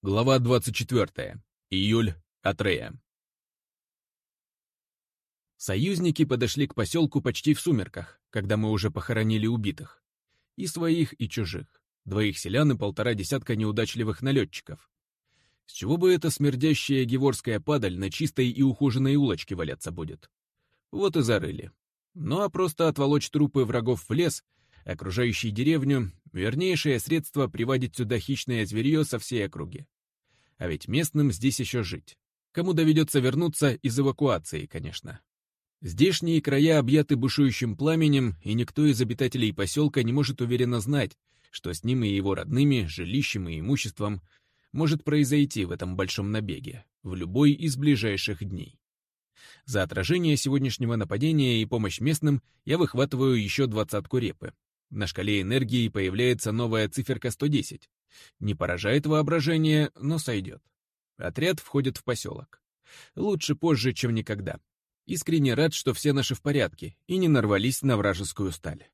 Глава 24. Июль. Атрея. Союзники подошли к поселку почти в сумерках, когда мы уже похоронили убитых. И своих, и чужих. 2 селян и 1,5 десятка неудачливых налетчиков. С чего бы эта смердящая геворская падаль на чистой и ухоженной улочке валяться будет? Вот и зарыли. Ну а просто отволочь трупы врагов в лес, окружающий деревню, вернейшее средство приводить сюда хищное зверье со всей округи. А ведь местным здесь еще жить. Кому доведется вернуться из эвакуации, конечно. Здешние края объяты бушующим пламенем, и никто из обитателей поселка не может уверенно знать, что с ним и его родными, жилищем и имуществом может произойти в этом большом набеге, в любой из ближайших дней. За отражение сегодняшнего нападения и помощь местным я выхватываю еще 20 репы. На шкале энергии появляется новая циферка 110. Не поражает воображение, но сойдет. Отряд входит в поселок. Лучше позже, чем никогда. Искренне рад, что все наши в порядке и не нарвались на вражескую сталь.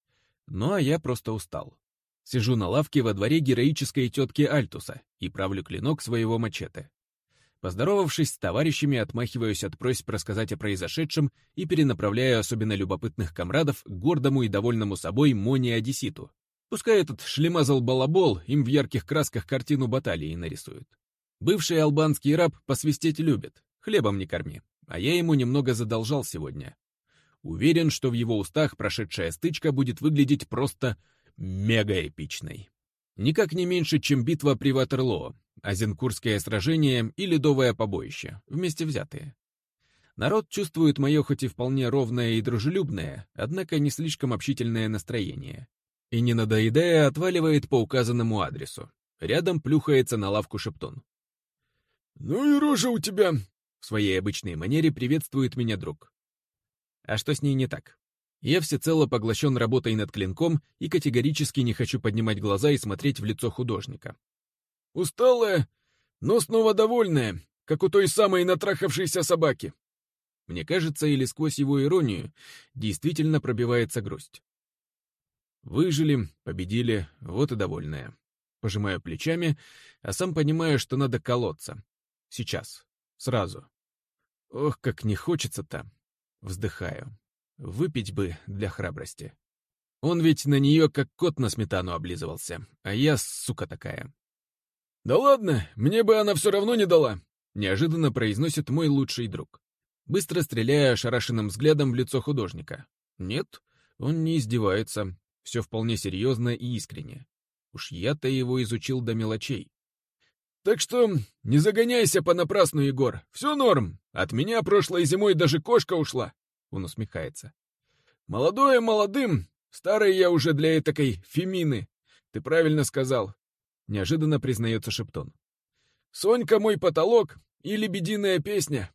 Ну а я просто устал. Сижу на лавке во дворе героической тетки Альтуса и правлю клинок своего мачете. Поздоровавшись с товарищами, отмахиваюсь от просьб рассказать о произошедшем и перенаправляю особенно любопытных комрадов к гордому и довольному собой Моне Одесситу. Пускай этот шлемазл-балабол им в ярких красках картину баталии нарисует. Бывший албанский раб посвистеть любит, хлебом не корми, а я ему немного задолжал сегодня. Уверен, что в его устах прошедшая стычка будет выглядеть просто мега-эпичной. Никак не меньше, чем битва при Ватерлоо, Азенкурское сражение и Ледовое побоище, вместе взятые. Народ чувствует мое хоть и вполне ровное и дружелюбное, однако не слишком общительное настроение. И, не надоедая, отваливает по указанному адресу. Рядом плюхается на лавку Шептун. «Ну и рожа у тебя!» В своей обычной манере приветствует меня друг. А что с ней не так? Я всецело поглощен работой над клинком и категорически не хочу поднимать глаза и смотреть в лицо художника. «Усталая, но снова довольная, как у той самой натрахавшейся собаки». Мне кажется, или сквозь его иронию действительно пробивается грусть. Выжили, победили, вот и довольная. Пожимаю плечами, а сам понимаю, что надо колоться. Сейчас. Сразу. Ох, как не хочется-то. Вздыхаю. Выпить бы для храбрости. Он ведь на нее как кот на сметану облизывался, а я, сука такая. «Да ладно, мне бы она все равно не дала», — неожиданно произносит мой лучший друг, быстро стреляя ошарашенным взглядом в лицо художника. Нет, он не издевается. Все вполне серьезно и искренне. Уж я-то его изучил до мелочей. «Так что не загоняйся понапрасну, Егор. Все норм. От меня прошлой зимой даже кошка ушла». Он усмехается. «Молодое молодым, старый я уже для этакой Фемины. Ты правильно сказал», — неожиданно признается Шептун. «Сонька мой потолок и лебединая песня».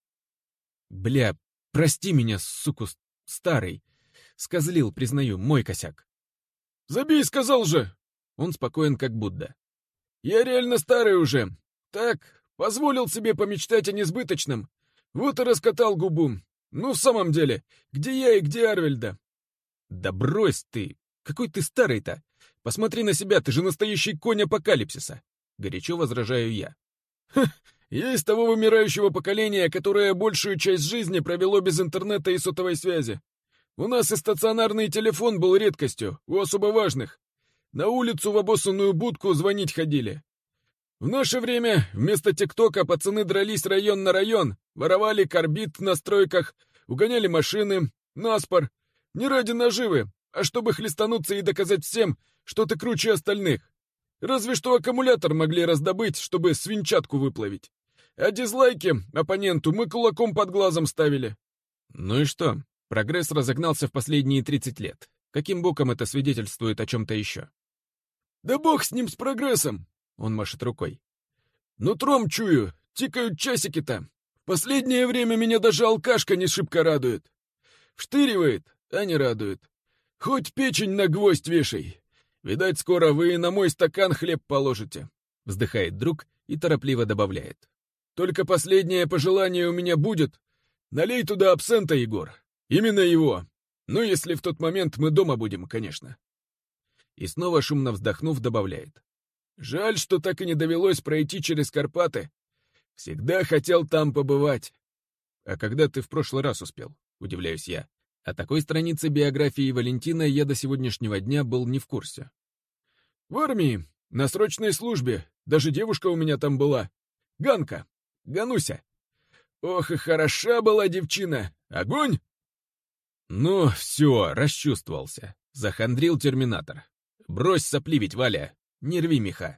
«Бля, прости меня, суку, старый. Скозлил, признаю, мой косяк». «Забей, сказал же!» Он спокоен, как Будда. «Я реально старый уже. Так, позволил себе помечтать о несбыточном. Вот и раскатал губу. Ну, в самом деле, где я и где Арвельда?» «Да брось ты! Какой ты старый-то! Посмотри на себя, ты же настоящий конь апокалипсиса!» Горячо возражаю я. «Ха, я из того вымирающего поколения, которое большую часть жизни провело без интернета и сотовой связи. У нас и стационарный телефон был редкостью, у особо важных. На улицу в обоссанную будку звонить ходили. В наше время вместо ТикТока пацаны дрались район на район, воровали карбид на стройках, угоняли машины, наспор. Не ради наживы, а чтобы хлестануться и доказать всем, что ты круче остальных. Разве что аккумулятор могли раздобыть, чтобы свинчатку выплавить. А дизлайки оппоненту мы кулаком под глазом ставили». «Ну и что? Прогресс разогнался в последние 30 лет. Каким боком это свидетельствует о чем-то еще?» «Да бог с ним, с прогрессом!» Он машет рукой. «Нутром чую, тикают часики-то. В последнее время меня даже алкашка не шибко радует. Вштыривает, а не радует. Хоть печень на гвоздь вешай. Видать, скоро вы и на мой стакан хлеб положите». Вздыхает друг и торопливо добавляет. «Только последнее пожелание у меня будет. Налей туда абсента, Егор. Именно его. Ну, если в тот момент мы дома будем, конечно». И снова, шумно вздохнув, добавляет. Жаль, что так и не довелось пройти через Карпаты. Всегда хотел там побывать. А когда ты в прошлый раз успел? Удивляюсь я. О такой странице биографии Валентина я до сегодняшнего дня был не в курсе. В армии, на срочной службе. Даже девушка у меня там была. Ганка. Гануся. Ох, и хороша была девчина. Огонь! Ну, все, расчувствовался. Захандрил терминатор. Брось сопливить, Валя. Не рви меха.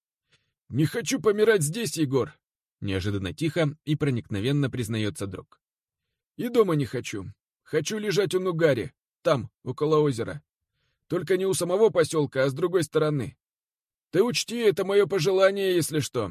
Не хочу помирать здесь, Егор. Неожиданно тихо и проникновенно признается друг. И дома не хочу. Хочу лежать у Нугари, там, около озера. Только не у самого поселка, а с другой стороны. Ты учти, это мое пожелание, если что.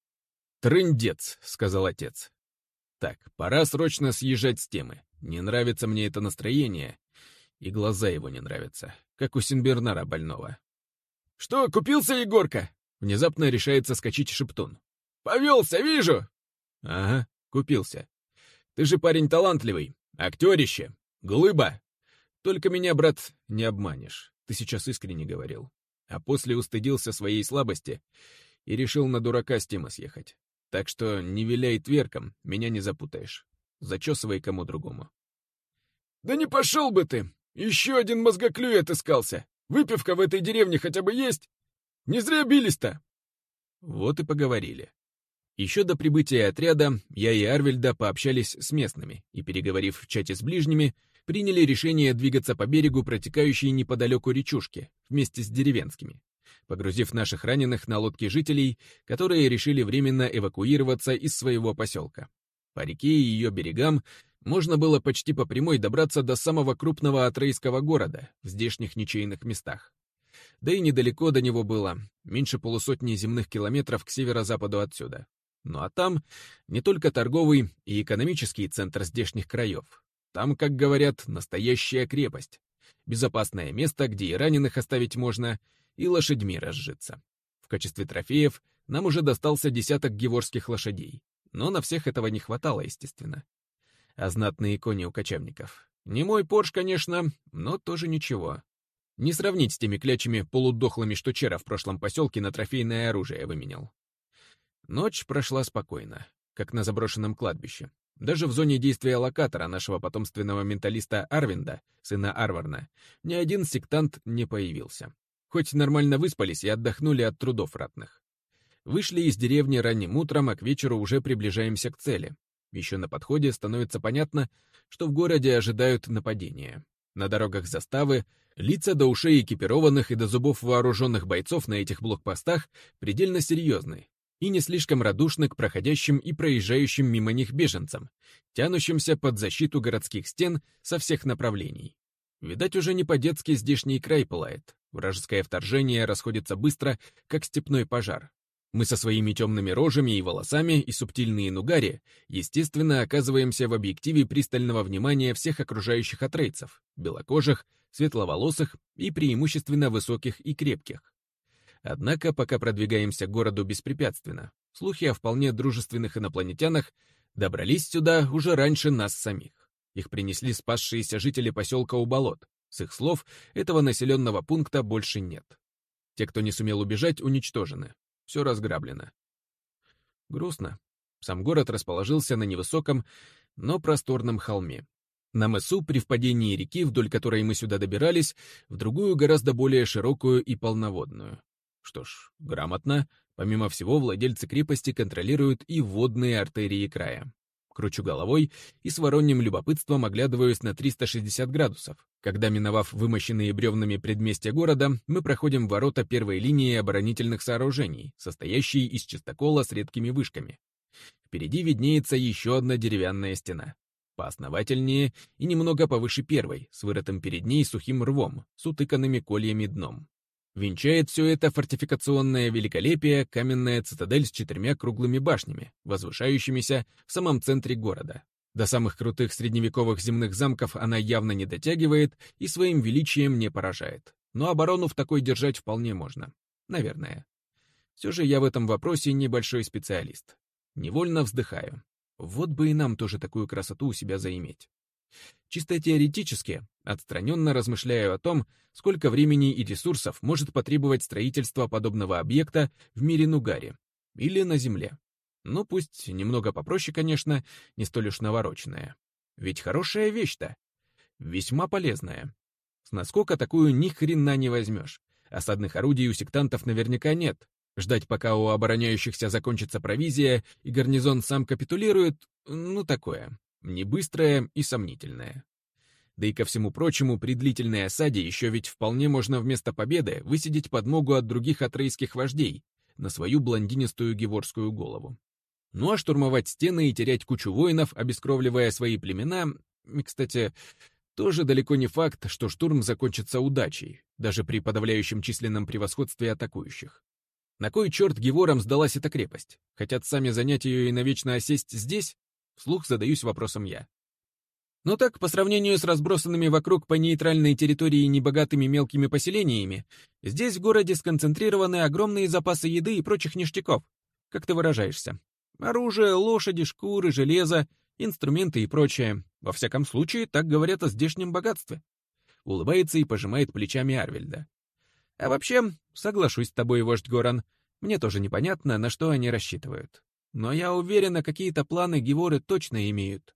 Трындец, сказал отец. Так, пора срочно съезжать с темы. Не нравится мне это настроение, и глаза его не нравятся, как у Синбернара больного. Что, купился, Егорка? Внезапно решается скачить Шептун. Повелся, вижу! Ага, купился. Ты же парень талантливый, актерище, глыба. Только меня, брат, не обманешь. Ты сейчас искренне говорил. А после устыдился своей слабости и решил на дурака с темы съехать. Так что не виляй тверком, меня не запутаешь. Зачесывай кому другому. Да не пошел бы ты! Еще один мозгоклюй отыскался. Выпивка в этой деревне хотя бы есть? Не зря бились-то. Вот и поговорили. Еще до прибытия отряда я и Арвельда пообщались с местными и, переговорив в чате с ближними, приняли решение двигаться по берегу протекающей неподалеку речушки вместе с деревенскими, погрузив наших раненых на лодки жителей, которые решили временно эвакуироваться из своего поселка. По реке и ее берегам можно было почти по прямой добраться до самого крупного атрейского города в здешних ничейных местах. Да и недалеко до него было, меньше полусотни земных километров к северо-западу отсюда. Ну а там не только торговый и экономический центр здешних краев. Там, как говорят, настоящая крепость. Безопасное место, где и раненых оставить можно, и лошадьми разжиться. В качестве трофеев нам уже достался десяток геворских лошадей. Но на всех этого не хватало, естественно. А знатные кони у кочевников. Не мой Порш, конечно, но тоже ничего. Не сравнить с теми клячами полудохлыми, что Чера в прошлом поселке на трофейное оружие выменял. Ночь прошла спокойно, как на заброшенном кладбище. Даже в зоне действия локатора нашего потомственного менталиста Арвинда, сына Арварна, ни один сектант не появился. Хоть нормально выспались и отдохнули от трудов ратных. Вышли из деревни ранним утром, а к вечеру уже приближаемся к цели. Еще на подходе становится понятно, что в городе ожидают нападения. На дорогах заставы, лица до ушей экипированных и до зубов вооруженных бойцов на этих блокпостах предельно серьезны и не слишком радушны к проходящим и проезжающим мимо них беженцам, тянущимся под защиту городских стен со всех направлений. Видать, уже не по-детски здешний край пылает. Вражеское вторжение расходится быстро, как степной пожар. Мы со своими темными рожами и волосами и субтильные нугари, естественно, оказываемся в объективе пристального внимания всех окружающих атрейцев, белокожих, светловолосых и преимущественно высоких и крепких. Однако, пока продвигаемся к городу беспрепятственно, слухи о вполне дружественных инопланетянах добрались сюда уже раньше нас самих. Их принесли спасшиеся жители поселка у болот. С их слов, этого населенного пункта больше нет. Те, кто не сумел убежать, уничтожены. Все разграблено. Грустно. Сам город расположился на невысоком, но просторном холме. На мысу, при впадении реки, вдоль которой мы сюда добирались, в другую, гораздо более широкую и полноводную. Что ж, грамотно. Помимо всего, владельцы крепости контролируют и водные артерии края. Кручу головой и с вороньим любопытством оглядываюсь на 360 градусов, когда, миновав вымощенные бревнами предместья города, мы проходим ворота первой линии оборонительных сооружений, состоящей из чистокола с редкими вышками. Впереди виднеется еще одна деревянная стена, поосновательнее и немного повыше первой, с вырытым перед ней сухим рвом, с утыканными кольями дном. Венчает все это фортификационное великолепие каменная цитадель с 4 круглыми башнями, возвышающимися в самом центре города. До самых крутых средневековых земных замков она явно не дотягивает и своим величием не поражает. Но оборону в такой держать вполне можно. Наверное. Все же я в этом вопросе небольшой специалист. Невольно вздыхаю. Вот бы и нам тоже такую красоту у себя заиметь. Чисто теоретически, отстраненно размышляю о том, сколько времени и ресурсов может потребовать строительство подобного объекта в мире Нугари или на Земле. Ну, пусть немного попроще, конечно, не столь уж навороченная. Ведь хорошая вещь-то. Весьма полезная. С наскока такую ни хрена не возьмешь. Осадных орудий у сектантов наверняка нет. Ждать, пока у обороняющихся закончится провизия и гарнизон сам капитулирует, ну такое, не быстрое и сомнительное. Да и ко всему прочему, при длительной осаде еще ведь вполне можно вместо победы высидеть подмогу от других атрейских вождей на свою блондинистую геворскую голову. Ну а штурмовать стены и терять кучу воинов, обескровливая свои племена, кстати, тоже далеко не факт, что штурм закончится удачей, даже при подавляющем численном превосходстве атакующих. На кой черт геворам сдалась эта крепость? Хотят сами занять ее и навечно осесть здесь? Вслух задаюсь вопросом я. Ну так, по сравнению с разбросанными вокруг по нейтральной территории небогатыми мелкими поселениями, здесь в городе сконцентрированы огромные запасы еды и прочих ништяков, как ты выражаешься. Оружие, лошади, шкуры, железо, инструменты и прочее. Во всяком случае, так говорят о здешнем богатстве. Улыбается и пожимает плечами Арвельда. А вообще, соглашусь с тобой, вождь Горан, мне тоже непонятно, на что они рассчитывают. Но я уверена, какие-то планы геворы точно имеют.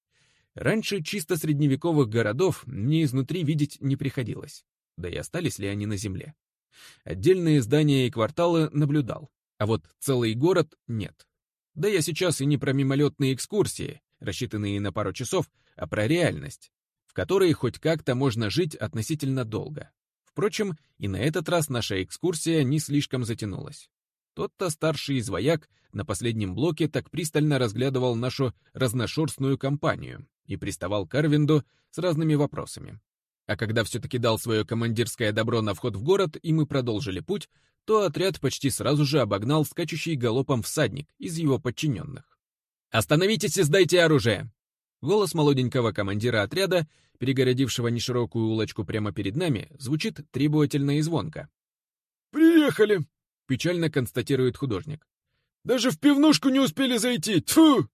Раньше чисто средневековых городов мне изнутри видеть не приходилось. Да и остались ли они на земле? Отдельные здания и кварталы наблюдал, а вот целый город нет. Да я сейчас и не про мимолетные экскурсии, рассчитанные на пару часов, а про реальность, в которой хоть как-то можно жить относительно долго. Впрочем, и на этот раз наша экскурсия не слишком затянулась. Тот-то старший из вояк на последнем блоке так пристально разглядывал нашу разношерстную компанию и приставал к Арвинду с разными вопросами. А когда все-таки дал свое командирское добро на вход в город, и мы продолжили путь, то отряд почти сразу же обогнал скачущий галопом всадник из его подчиненных. «Остановитесь и сдайте оружие!» Голос молоденького командира отряда, перегородившего неширокую улочку прямо перед нами, звучит требовательно и звонко. «Приехали!» — печально констатирует художник. «Даже в пивнушку не успели зайти! Тьфу!»